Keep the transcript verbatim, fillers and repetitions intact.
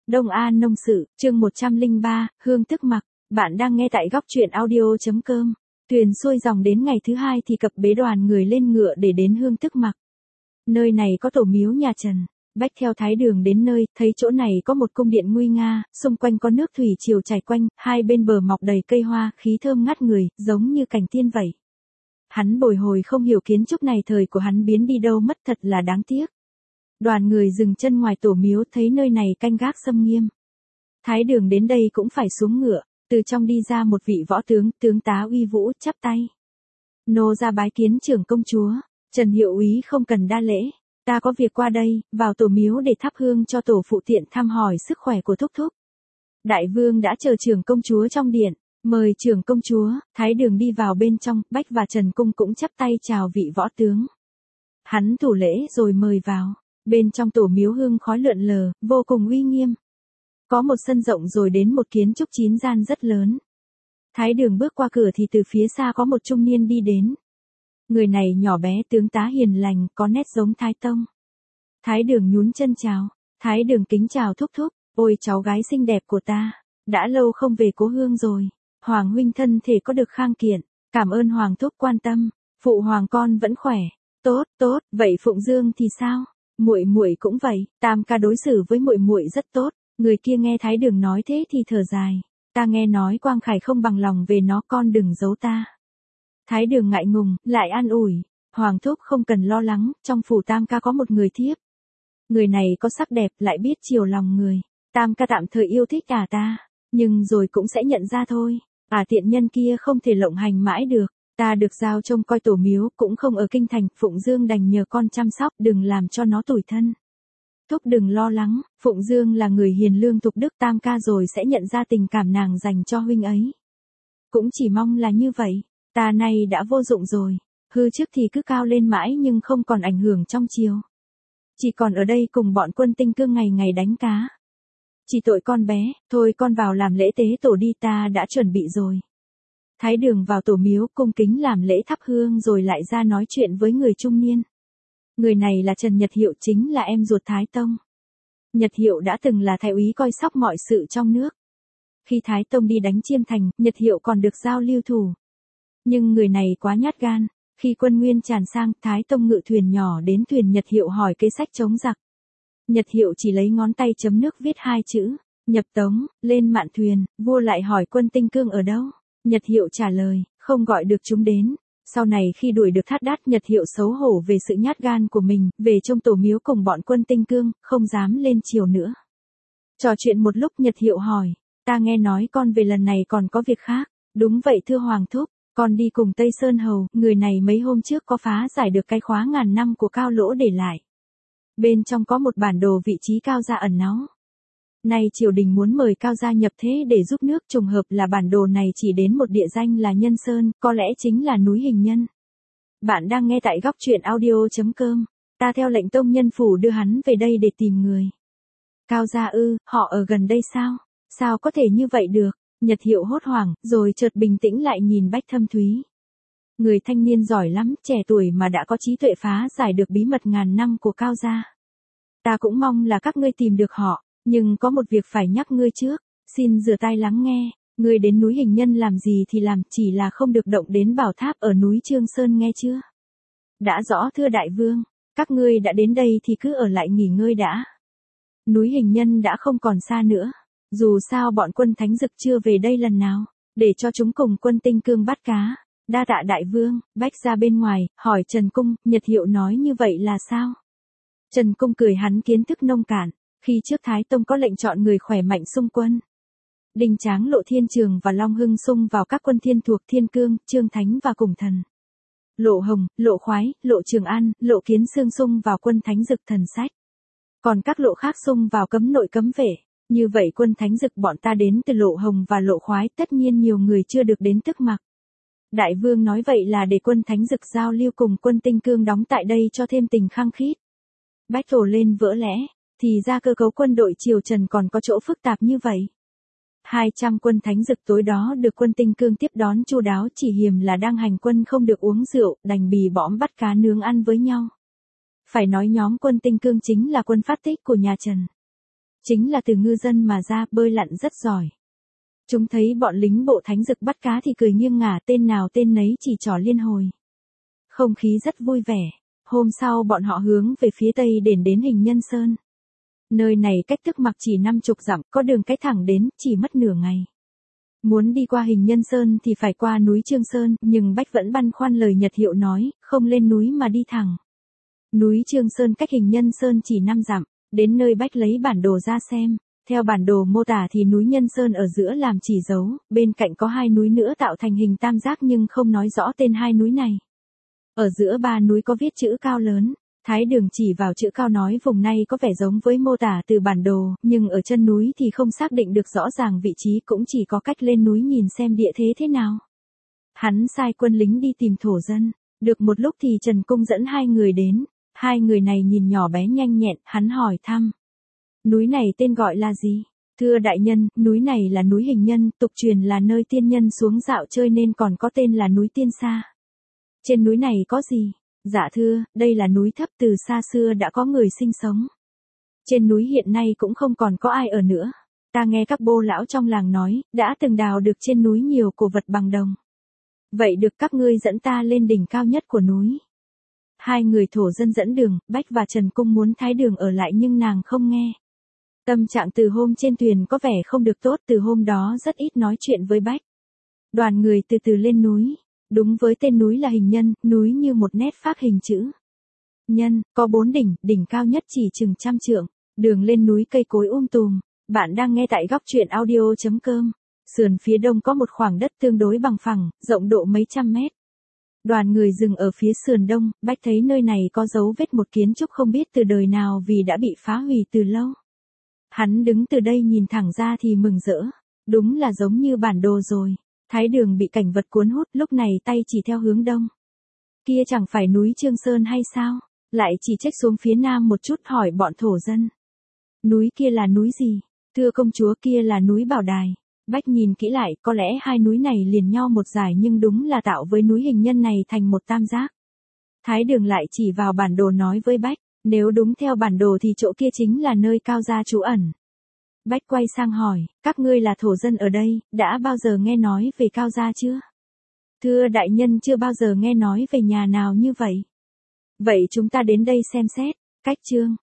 Đông An Nông Sự, chương một trăm lẻ ba, Hương Tức Mặc. Bạn đang nghe tại góc truyện audio chấm com. Thuyền xuôi dòng đến ngày thứ hai thì cập bế đoàn người lên ngựa để đến Hương Tức Mặc. Nơi này có tổ miếu nhà Trần. Bách theo Thái Đường đến nơi, thấy chỗ này có một cung điện nguy nga, xung quanh có nước thủy triều chảy quanh, hai bên bờ mọc đầy cây hoa, khí thơm ngát người, giống như cảnh tiên vậy. Hắn bồi hồi không hiểu kiến trúc này thời của hắn biến đi đâu mất, thật là đáng tiếc. Đoàn người dừng chân ngoài tổ miếu, thấy nơi này canh gác xâm nghiêm. Thái Đường đến đây cũng phải xuống ngựa, từ trong đi ra một vị võ tướng, tướng tá uy vũ, chắp tay. Nô ra bái kiến trưởng công chúa. Trần hiệu úy không cần đa lễ, ta có việc qua đây, vào tổ miếu để thắp hương cho tổ phụ tiện thăm hỏi sức khỏe của thúc thúc. Đại vương đã chờ trưởng công chúa trong điện, mời trưởng công chúa. Thái Đường đi vào bên trong, Bách và Trần Cung cũng chắp tay chào vị võ tướng. Hắn thủ lễ rồi mời vào. Bên trong tổ miếu hương khói lượn lờ, vô cùng uy nghiêm. Có một sân rộng rồi đến một kiến trúc chín gian rất lớn. Thái Đường bước qua cửa thì từ phía xa có một trung niên đi đến. Người này nhỏ bé, tướng tá hiền lành, có nét giống Thái Tông. Thái Đường nhún chân chào. Thái Đường kính chào thúc thúc. Ôi cháu gái xinh đẹp của ta, đã lâu không về cố hương rồi. Hoàng huynh thân thể có được khang kiện, cảm ơn Hoàng thúc quan tâm. Phụ Hoàng con vẫn khỏe. Tốt, tốt, vậy Phụng Dương thì sao? Muội muội cũng vậy, Tam ca đối xử với muội muội rất tốt. Người kia nghe Thái Đường nói thế thì thở dài. Ta nghe nói Quang Khải không bằng lòng về nó, con đừng giấu ta. Thái Đường ngại ngùng, lại an ủi. Hoàng thúc không cần lo lắng, trong phủ Tam ca có một người thiếp. Người này có sắc đẹp, lại biết chiều lòng người. Tam ca tạm thời yêu thích ả ta, nhưng rồi cũng sẽ nhận ra thôi. Ả tiện nhân kia không thể lộng hành mãi được. Ta được giao trông coi tổ miếu, cũng không ở kinh thành, Phụng Dương đành nhờ con chăm sóc, đừng làm cho nó tủi thân. Thúc đừng lo lắng, Phụng Dương là người hiền lương thục đức, Tam ca rồi sẽ nhận ra tình cảm nàng dành cho huynh ấy. Cũng chỉ mong là như vậy, ta nay đã vô dụng rồi, hư trước thì cứ cao lên mãi nhưng không còn ảnh hưởng trong triều. Chỉ còn ở đây cùng bọn quân Tinh Cương ngày ngày đánh cá. Chỉ tội con bé, thôi con vào làm lễ tế tổ đi, ta đã chuẩn bị rồi. Thái Đường vào tổ miếu cung kính làm lễ thắp hương rồi lại ra nói chuyện với người trung niên. Người này là Trần Nhật Hiệu, chính là em ruột Thái Tông. Nhật Hiệu đã từng là thái úy coi sóc mọi sự trong nước. Khi Thái Tông đi đánh Chiêm Thành, Nhật Hiệu còn được giao lưu thủ. Nhưng người này quá nhát gan, khi quân nguyên tràn sang, Thái Tông ngự thuyền nhỏ đến thuyền Nhật Hiệu hỏi kế sách chống giặc. Nhật Hiệu chỉ lấy ngón tay chấm nước viết hai chữ, nhập tống, lên mạn thuyền, vua lại hỏi quân Tinh Cương ở đâu. Nhật Hiệu trả lời, không gọi được chúng đến. Sau này khi đuổi được Thát Đát, Nhật Hiệu xấu hổ về sự nhát gan của mình, về trong tổ miếu cùng bọn quân Tinh Cương, không dám lên triều nữa. Trò chuyện một lúc, Nhật Hiệu hỏi, ta nghe nói con về lần này còn có việc khác. Đúng vậy thưa Hoàng thúc, con đi cùng Tây Sơn Hầu, người này mấy hôm trước có phá giải được cái khóa ngàn năm của Cao Lỗ để lại. Bên trong có một bản đồ vị trí Cao gia ẩn náu. Nay triều đình muốn mời Cao gia nhập thế để giúp nước, trùng hợp là bản đồ này chỉ đến một địa danh là Nhân Sơn, có lẽ chính là núi Hình Nhân. Bạn đang nghe tại góc truyện audio chấm com. Ta theo lệnh tông nhân phủ đưa hắn về đây để tìm người. Cao gia ư, họ ở gần đây sao? Sao có thể như vậy được? Nhật Hiệu hốt hoảng, rồi chợt bình tĩnh lại nhìn Bách Thâm Thúy. Người thanh niên giỏi lắm, trẻ tuổi mà đã có trí tuệ phá giải được bí mật ngàn năm của Cao gia. Ta cũng mong là các ngươi tìm được họ. Nhưng có một việc phải nhắc ngươi trước, xin rửa tai lắng nghe, ngươi đến núi Hình Nhân làm gì thì làm, chỉ là không được động đến bảo tháp ở núi Trương Sơn nghe chưa? Đã rõ thưa đại vương, các ngươi đã đến đây thì cứ ở lại nghỉ ngơi đã. Núi Hình Nhân đã không còn xa nữa, dù sao bọn quân Thánh Dực chưa về đây lần nào, để cho chúng cùng quân Tinh Cương bắt cá. Đa tạ đại vương. Bách ra bên ngoài, hỏi Trần Cung, Nhật Hiệu nói như vậy là sao? Trần Cung cười, hắn kiến thức nông cạn. Khi trước Thái Tông có lệnh chọn người khỏe mạnh xung quân. Đinh Tráng, Lộ Thiên Trường và Long Hưng xung vào các quân thiên thuộc Thiên Cương, Trương Thánh và Cùng Thần. Lộ Hồng, Lộ Khoái, Lộ Trường An, Lộ Kiến Xương xung vào quân Thánh Dực Thần Sách. Còn các lộ khác xung vào cấm nội cấm vệ. Như vậy quân Thánh Dực bọn ta đến từ Lộ Hồng và Lộ Khoái, tất nhiên nhiều người chưa được đến Tức Mặc. Đại vương nói vậy là để quân Thánh Dực giao lưu cùng quân Tinh Cương đóng tại đây cho thêm tình khăng khít. Bách thổ lên vỡ lẽ. Thì ra cơ cấu quân đội triều Trần còn có chỗ phức tạp như vậy. hai trăm quân Thánh Dực tối đó được quân Tinh Cương tiếp đón chu đáo, chỉ hiềm là đang hành quân không được uống rượu, đành bì bõm bắt cá nướng ăn với nhau. Phải nói nhóm quân Tinh Cương chính là quân phát tích của nhà Trần. Chính là từ ngư dân mà ra, bơi lặn rất giỏi. Chúng thấy bọn lính bộ thánh dực bắt cá thì cười nghiêng ngả, tên nào tên nấy chỉ trỏ liên hồi. Không khí rất vui vẻ. Hôm sau bọn họ hướng về phía tây đến đến Hình Nhân Sơn. Nơi này cách Tức Mặc chỉ năm chục dặm, có đường cách thẳng đến, chỉ mất nửa ngày. Muốn đi qua Hình Nhân Sơn thì phải qua núi Trương Sơn, nhưng Bách vẫn băn khoăn lời Nhật Hiệu nói, không lên núi mà đi thẳng. Núi Trương Sơn cách Hình Nhân Sơn chỉ năm dặm, đến nơi Bách lấy bản đồ ra xem. Theo bản đồ mô tả thì núi Nhân Sơn ở giữa làm chỉ dấu, bên cạnh có hai núi nữa tạo thành hình tam giác nhưng không nói rõ tên hai núi này. Ở giữa ba núi có viết chữ cao lớn, Thái Đường chỉ vào chữ cao nói vùng này có vẻ giống với mô tả từ bản đồ, nhưng ở chân núi thì không xác định được rõ ràng vị trí, cũng chỉ có cách lên núi nhìn xem địa thế thế nào. Hắn sai quân lính đi tìm thổ dân, được một lúc thì Trần Cung dẫn hai người đến, hai người này nhìn nhỏ bé nhanh nhẹn, hắn hỏi thăm. Núi này tên gọi là gì? Thưa đại nhân, núi này là núi Hình Nhân, tục truyền là nơi tiên nhân xuống dạo chơi nên còn có tên là núi Tiên Sa. Trên núi này có gì? Dạ thưa, đây là núi thấp, từ xa xưa đã có người sinh sống. Trên núi hiện nay cũng không còn có ai ở nữa. Ta nghe các bô lão trong làng nói, đã từng đào được trên núi nhiều cổ vật bằng đồng. Vậy được, các ngươi dẫn ta lên đỉnh cao nhất của núi. Hai người thổ dân dẫn đường, Bách và Trần Cung muốn Thái Đường ở lại nhưng nàng không nghe. Tâm trạng từ hôm trên thuyền có vẻ không được tốt, từ hôm đó rất ít nói chuyện với Bách. Đoàn người từ từ lên núi. Đúng với tên núi là Hình Nhân, núi như một nét phác hình chữ nhân, có bốn đỉnh, đỉnh cao nhất chỉ chừng trăm trượng, đường lên núi cây cối um tùm. Bạn đang nghe tại góc truyện audio chấm com. Sườn phía đông có một khoảng đất tương đối bằng phẳng, rộng độ mấy trăm mét. Đoàn người dừng ở phía sườn đông, Bách thấy nơi này có dấu vết một kiến trúc không biết từ đời nào vì đã bị phá hủy từ lâu. Hắn đứng từ đây nhìn thẳng ra thì mừng rỡ, đúng là giống như bản đồ rồi. Thái Đường bị cảnh vật cuốn hút, lúc này tay chỉ theo hướng đông. Kia chẳng phải núi Trương Sơn hay sao? Lại chỉ trách xuống phía nam một chút, hỏi bọn thổ dân. Núi kia là núi gì? Thưa công chúa, kia là núi Bảo Đài. Bách nhìn kỹ lại, có lẽ hai núi này liền nhau một dải nhưng đúng là tạo với núi Hình Nhân này thành một tam giác. Thái Đường lại chỉ vào bản đồ nói với Bách, nếu đúng theo bản đồ thì chỗ kia chính là nơi Cao gia trú ẩn. Bách quay sang hỏi, các ngươi là thổ dân ở đây, đã bao giờ nghe nói về Cao gia chưa? Thưa đại nhân, chưa bao giờ nghe nói về nhà nào như vậy. Vậy chúng ta đến đây xem xét. Cách chương